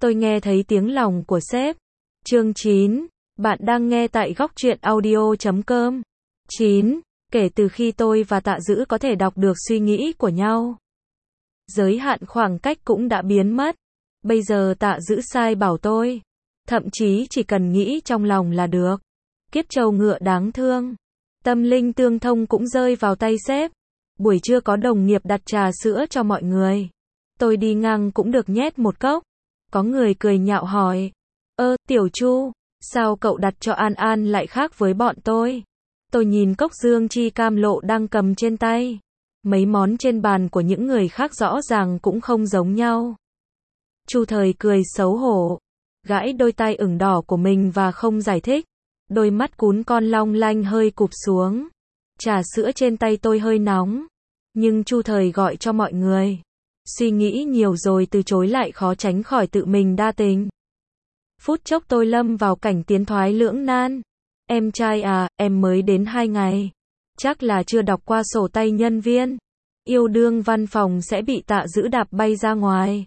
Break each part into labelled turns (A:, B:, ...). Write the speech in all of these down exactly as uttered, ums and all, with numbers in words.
A: Tôi nghe thấy tiếng lòng của sếp. Chương chín. Bạn đang nghe tại góc truyện audio chấm com. chín. Kể từ khi tôi và Tạ Dữ có thể đọc được suy nghĩ của nhau, giới hạn khoảng cách cũng đã biến mất. Bây giờ Tạ Dữ sai bảo tôi. Thậm chí chỉ cần nghĩ trong lòng là được. Kiếp trâu ngựa đáng thương. Tâm linh tương thông cũng rơi vào tay sếp. Buổi trưa có đồng nghiệp đặt trà sữa cho mọi người. Tôi đi ngang cũng được nhét một cốc. Có người cười nhạo hỏi. Ơ, Tiểu Chu, sao cậu đặt cho An An lại khác với bọn tôi? Tôi nhìn cốc dương chi cam lộ đang cầm trên tay. Mấy món trên bàn của những người khác rõ ràng cũng không giống nhau. Chu Thời cười xấu hổ, gãi đôi tai ửng đỏ của mình và không giải thích. Đôi mắt cún con long lanh hơi cụp xuống. Trà sữa trên tay tôi hơi nóng. Nhưng Chu Thời gọi cho mọi người. Suy nghĩ nhiều rồi từ chối lại khó tránh khỏi tự mình đa tình. Phút chốc tôi lâm vào cảnh tiến thoái lưỡng nan. Em trai à, em mới đến hai ngày. Chắc là chưa đọc qua sổ tay nhân viên. Yêu đương văn phòng sẽ bị Tạ Dữ đạp bay ra ngoài.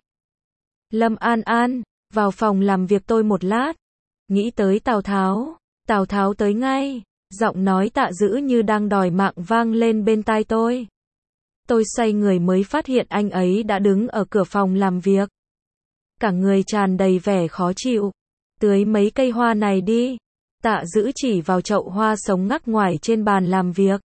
A: Lâm An An, vào phòng làm việc tôi một lát. Nghĩ tới Tào Tháo. Tào Tháo tới ngay. Giọng nói Tạ Dữ như đang đòi mạng vang lên bên tai tôi. Tôi xoay người mới phát hiện anh ấy đã đứng ở cửa phòng làm việc. Cả người tràn đầy vẻ khó chịu. Tưới mấy cây hoa này đi. Tạ Dữ chỉ vào chậu hoa sống ngắc ngoải trên bàn làm việc.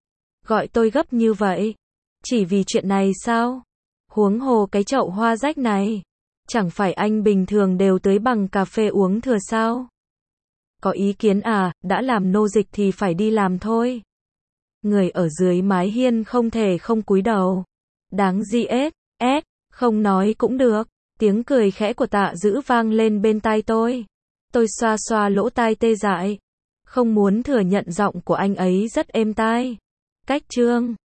A: Gọi tôi gấp như vậy. Chỉ vì chuyện này sao? Huống hồ cái chậu hoa rách này. Chẳng phải anh bình thường đều tưới bằng cà phê uống thừa sao? Có ý kiến à, đã làm nô dịch thì phải đi làm thôi. Người ở dưới mái hiên không thể không cúi đầu. Đáng gì ết, ết, không nói cũng được. Tiếng cười khẽ của Tạ Dữ vang lên bên tai tôi. Tôi xoa xoa lỗ tai tê dại. Không muốn thừa nhận giọng của anh ấy rất êm tai. Cách chương